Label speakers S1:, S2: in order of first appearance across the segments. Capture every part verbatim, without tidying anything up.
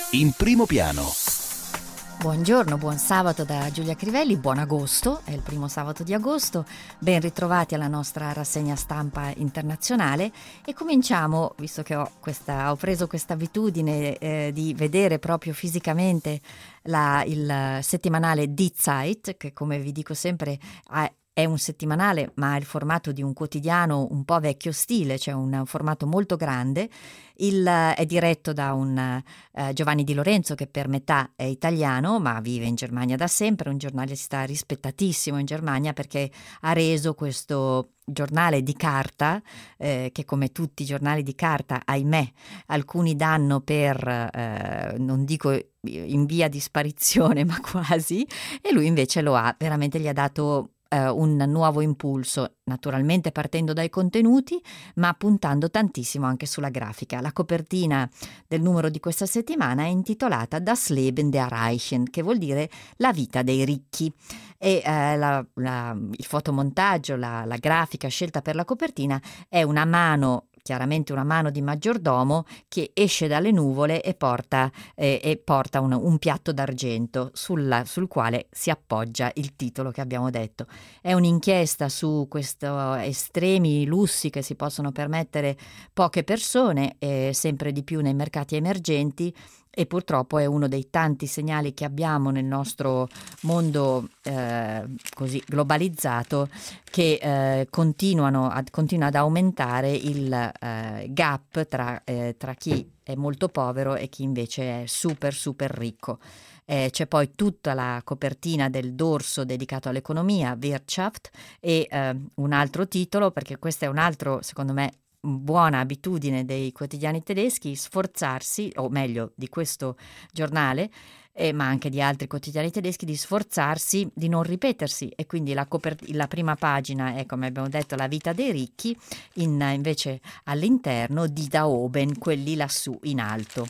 S1: In primo piano.
S2: Buongiorno, buon sabato da Giulia Crivelli, buon agosto, è il primo sabato di agosto, ben ritrovati alla nostra rassegna stampa internazionale e cominciamo, visto che ho, questa, ho preso questa abitudine eh, di vedere proprio fisicamente la, il settimanale Die Zeit, che come vi dico sempre ha è un settimanale, ma ha il formato di un quotidiano un po' vecchio stile, cioè un formato molto grande. Il, è diretto da un uh, Giovanni Di Lorenzo, che per metà è italiano, ma vive in Germania da sempre, un giornalista rispettatissimo in Germania perché ha reso questo giornale di carta, eh, che come tutti i giornali di carta, ahimè, alcuni danno per, eh, non dico in via di sparizione, ma quasi, e lui invece lo ha, veramente gli ha dato un nuovo impulso, naturalmente partendo dai contenuti, ma puntando tantissimo anche sulla grafica. La copertina del numero di questa settimana è intitolata Das Leben der Reichen, che vuol dire la vita dei ricchi. E eh, la, la, il fotomontaggio, la, la grafica scelta per la copertina è una mano, chiaramente una mano di maggiordomo che esce dalle nuvole e porta, eh, e porta un, un piatto d'argento sulla, sul quale si appoggia il titolo che abbiamo detto. È un'inchiesta su questi estremi lussi che si possono permettere poche persone, eh, sempre di più nei mercati emergenti, e purtroppo è uno dei tanti segnali che abbiamo nel nostro mondo eh, così globalizzato, che eh, continuano ad, continua ad aumentare il eh, gap tra, eh, tra chi è molto povero e chi invece è super super ricco. Eh, c'è poi tutta la copertina del dorso dedicato all'economia, Wirtschaft, e eh, un altro titolo, perché questo è un altro, secondo me, buona abitudine dei quotidiani tedeschi, sforzarsi, o meglio di questo giornale, eh, ma anche di altri quotidiani tedeschi, di sforzarsi di non ripetersi, e quindi la, copert- la prima pagina è, come abbiamo detto, la vita dei ricchi, in, invece all'interno di Da Oben, quelli lassù in alto.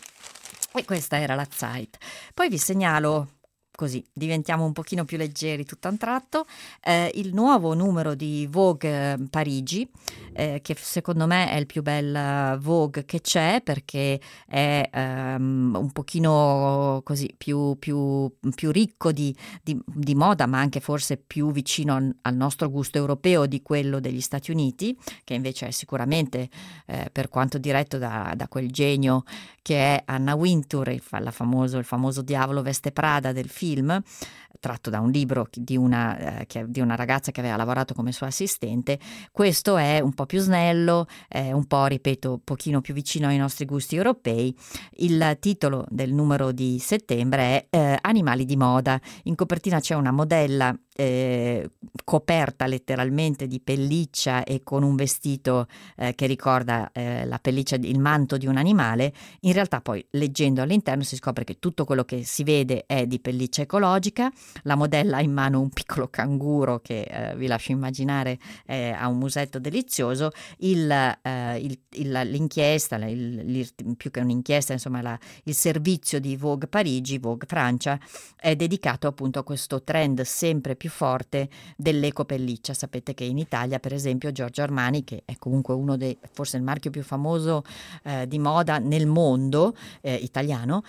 S2: E questa era la Zeit. Poi vi segnalo, così diventiamo un pochino più leggeri tutto a un tratto, eh, il nuovo numero di Vogue Parigi, eh, che secondo me è il più bel Vogue che c'è, perché è um, un pochino così più, più, più ricco di, di, di moda, ma anche forse più vicino al, al nostro gusto europeo di quello degli Stati Uniti, che invece è sicuramente, eh, per quanto diretto da, da quel genio che è Anna Wintour, il, la famoso, il famoso Diavolo veste Prada del film, tratto da un libro di una, eh, che, di una ragazza che aveva lavorato come sua assistente. Questo è un po' più snello, è un po', ripeto, un pochino più vicino ai nostri gusti europei. Il titolo del numero di settembre è eh, Animali di moda. In copertina c'è una modella eh, coperta letteralmente di pelliccia e con un vestito eh, che ricorda eh, la pelliccia, il manto di un animale. In realtà poi, leggendo all'interno, si scopre che tutto quello che si vede è di pelliccia ecologica. La modella ha in mano un piccolo canguro che eh, vi lascio immaginare eh, ha un musetto delizioso. Il, eh, il, il, l'inchiesta, il, il, più che un'inchiesta, insomma la, il servizio di Vogue Parigi, Vogue Francia, è dedicato appunto a questo trend sempre più forte dell'ecopelliccia. Sapete che in Italia, per esempio, Giorgio Armani, che è comunque uno dei, forse il marchio più famoso eh, di moda nel mondo eh, italiano,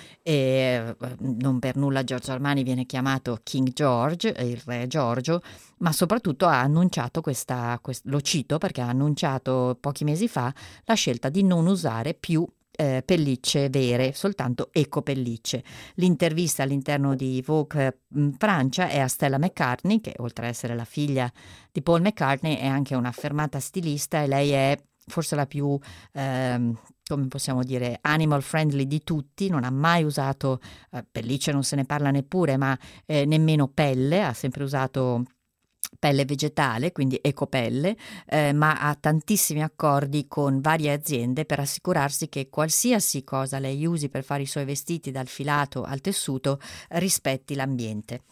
S2: e non per nulla Giorgio Armani viene chiamato King George, il re Giorgio, ma soprattutto ha annunciato questa, quest, lo cito perché ha annunciato pochi mesi fa la scelta di non usare più eh, pellicce vere, soltanto ecopellicce. L'intervista all'interno di Vogue mh, Francia è a Stella McCartney, che oltre ad essere la figlia di Paul McCartney è anche un'affermata stilista, e lei è forse la più ehm, come possiamo dire, animal friendly di tutti. Non ha mai usato eh, pellicce, non se ne parla neppure, ma eh, nemmeno pelle, ha sempre usato pelle vegetale, quindi ecopelle, eh, ma ha tantissimi accordi con varie aziende per assicurarsi che qualsiasi cosa lei usi per fare i suoi vestiti, dal filato al tessuto, rispetti l'ambiente.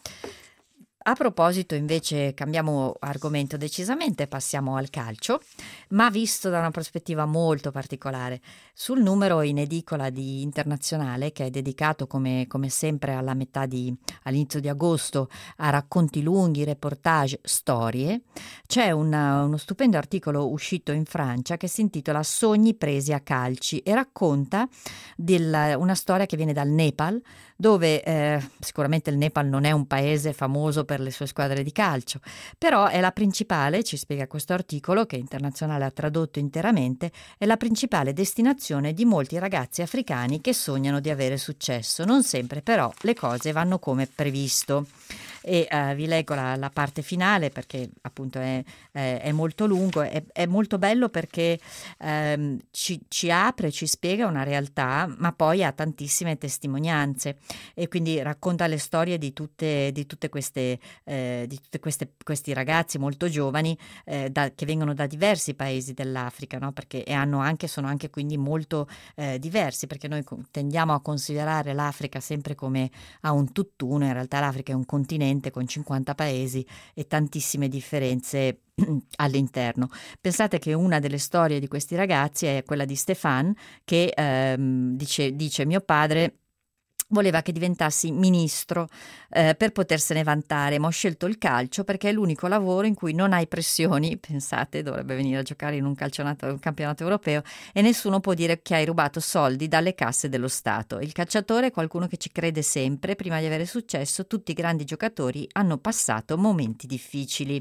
S2: A proposito, invece, cambiamo argomento decisamente, passiamo al calcio, ma visto da una prospettiva molto particolare. Sul numero in edicola di Internazionale, che è dedicato come, come sempre alla metà di, all'inizio di agosto a racconti lunghi, reportage, storie, c'è una, uno stupendo articolo uscito in Francia che si intitola Sogni presi a calci e racconta del, una storia che viene dal Nepal, dove eh, sicuramente il Nepal non è un paese famoso per le sue squadre di calcio, però è la principale, ci spiega questo articolo che Internazionale ha tradotto interamente, è la principale destinazione di molti ragazzi africani che sognano di avere successo. Non sempre però le cose vanno come previsto. E uh, vi leggo la, la parte finale perché appunto è, è, è molto lungo, è, è molto bello perché ehm, ci, ci apre, ci spiega una realtà, ma poi ha tantissime testimonianze e quindi racconta le storie di tutte, di tutte queste, eh, di tutte queste questi ragazzi molto giovani eh, da, che vengono da diversi paesi dell'Africa, no? Perché e hanno anche, sono anche quindi molto eh, diversi, perché noi tendiamo a considerare l'Africa sempre come a un tutt'uno, in realtà l'Africa è un continente con cinquanta paesi e tantissime differenze all'interno. Pensate che una delle storie di questi ragazzi è quella di Stéphane che ehm, dice, dice mio padre voleva che diventassi ministro eh, per potersene vantare, ma ho scelto il calcio perché è l'unico lavoro in cui non hai pressioni, pensate, dovrebbe venire a giocare in un, calcionato, un campionato europeo e nessuno può dire che hai rubato soldi dalle casse dello Stato. Il calciatore è qualcuno che ci crede sempre, prima di avere successo tutti i grandi giocatori hanno passato momenti difficili.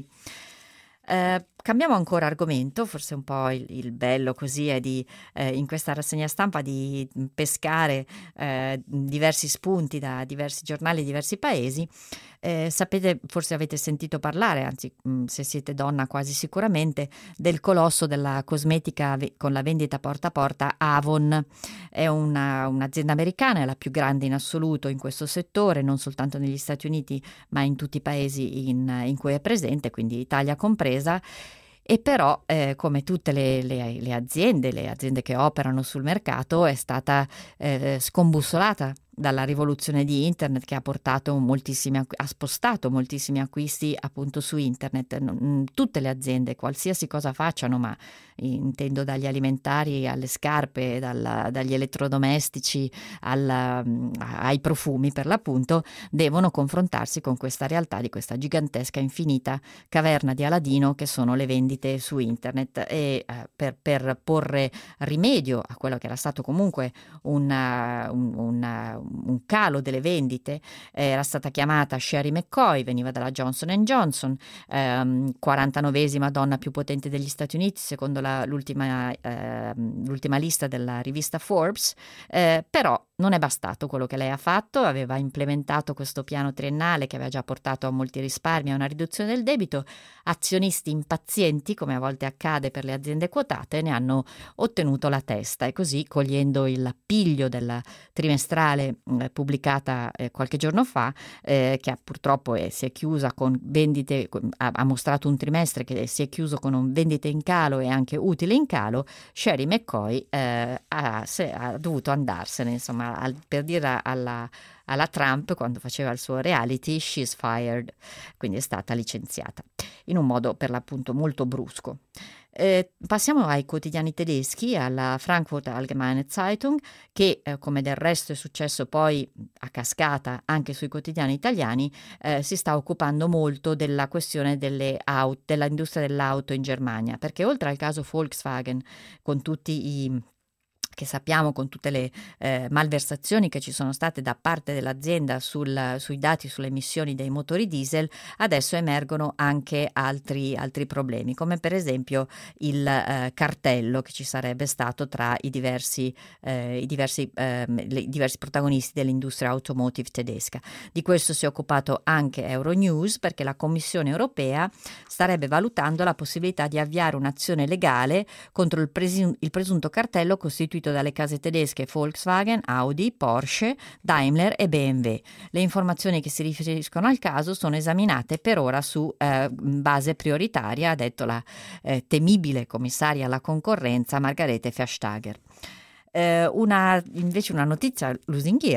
S2: Eh, cambiamo ancora argomento, forse un po' il, il bello così è di eh, in questa rassegna stampa di pescare eh, diversi spunti da diversi giornali, diversi paesi. Eh, sapete, forse avete sentito parlare, anzi mh, se siete donna quasi sicuramente, del colosso della cosmetica ve- con la vendita porta a porta Avon. È una, un'azienda americana, è la più grande in assoluto in questo settore, non soltanto negli Stati Uniti ma in tutti i paesi in, in cui è presente, quindi Italia compresa. E però, eh, come tutte le, le, le aziende, le aziende che operano sul mercato, è stata eh, scombussolata dalla rivoluzione di internet che ha portato moltissimi, ha spostato moltissimi acquisti appunto su internet. Non, tutte le aziende, qualsiasi cosa facciano, ma intendo dagli alimentari alle scarpe, dalla, dagli elettrodomestici alla, ai profumi per l'appunto, devono confrontarsi con questa realtà di questa gigantesca infinita caverna di Aladino che sono le vendite su internet e eh, per, per porre rimedio a quello che era stato comunque una, un, una un calo delle vendite, eh, era stata chiamata Sherry McCoy, veniva dalla Johnson and Johnson, ehm, quarantanovesima donna più potente degli Stati Uniti secondo la, l'ultima, eh, l'ultima lista della rivista Forbes, eh, però non è bastato quello che lei ha fatto, aveva implementato questo piano triennale che aveva già portato a molti risparmi e a una riduzione del debito, azionisti impazienti, come a volte accade per le aziende quotate, ne hanno ottenuto la testa e così, cogliendo il piglio della trimestrale eh, pubblicata eh, qualche giorno fa, eh, che purtroppo eh, si è chiusa con vendite, ha, ha mostrato un trimestre che si è chiuso con un vendite in calo e anche utile in calo, Sherry McCoy eh, ha, se, ha dovuto andarsene, insomma, al, per dire alla, alla Trump quando faceva il suo reality, she's fired, quindi è stata licenziata in un modo per l'appunto molto brusco. Eh, passiamo ai quotidiani tedeschi, alla Frankfurter Allgemeine Zeitung, che eh, come del resto è successo poi a cascata anche sui quotidiani italiani, eh, si sta occupando molto della questione delle auto, dell'industria dell'auto in Germania, perché oltre al caso Volkswagen, con tutti i che sappiamo con tutte le eh, malversazioni che ci sono state da parte dell'azienda sul, sui dati sulle emissioni dei motori diesel, adesso emergono anche altri, altri problemi, come per esempio il eh, cartello che ci sarebbe stato tra i diversi, eh, i diversi, eh, le, i diversi protagonisti dell'industria automotive tedesca. Di questo si è occupato anche Euronews, perché la Commissione europea starebbe valutando la possibilità di avviare un'azione legale contro il, presu- il presunto cartello costituito dalle case tedesche Volkswagen, Audi, Porsche, Daimler e B M W. Le informazioni che si riferiscono al caso sono esaminate per ora su eh, base prioritaria, ha detto la eh, temibile commissaria alla concorrenza Margarete Vestager. Eh, una, invece una notizia lusinghiera,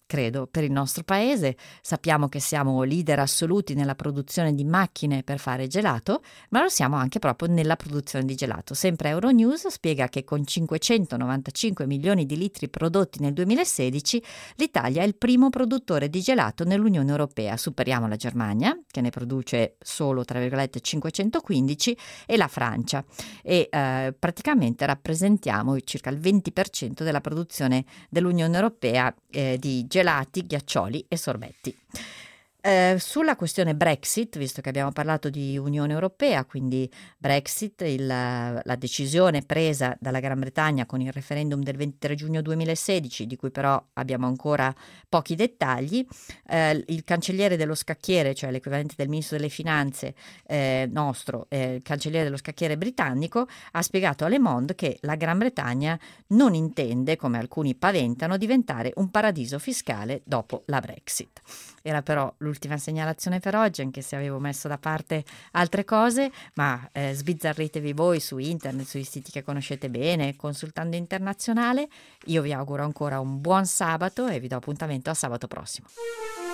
S2: credo, per il nostro paese. Sappiamo che siamo leader assoluti nella produzione di macchine per fare gelato, ma lo siamo anche proprio nella produzione di gelato. Sempre Euronews spiega che con cinquecentonovantacinque milioni di litri prodotti nel duemilasedici, l'Italia è il primo produttore di gelato nell'Unione Europea. Superiamo la Germania, che ne produce solo, tra virgolette, cinquecentoquindici, e la Francia. E eh, praticamente rappresentiamo circa il venti per cento della produzione dell'Unione Europea eh, di gelati, ghiaccioli e sorbetti. Eh, sulla questione Brexit, visto che abbiamo parlato di Unione Europea, quindi Brexit, il, la decisione presa dalla Gran Bretagna con il referendum del ventitré giugno duemilasedici, di cui però abbiamo ancora pochi dettagli, eh, il cancelliere dello scacchiere, cioè l'equivalente del ministro delle finanze eh, nostro, eh, il cancelliere dello scacchiere britannico, ha spiegato a Le Monde che la Gran Bretagna non intende, come alcuni paventano, diventare un paradiso fiscale dopo la Brexit. Era però l'ultima segnalazione per oggi, anche se avevo messo da parte altre cose, ma eh, sbizzarritevi voi su internet, sui siti che conoscete bene, consultando Internazionale. Io vi auguro ancora un buon sabato e vi do appuntamento a sabato prossimo.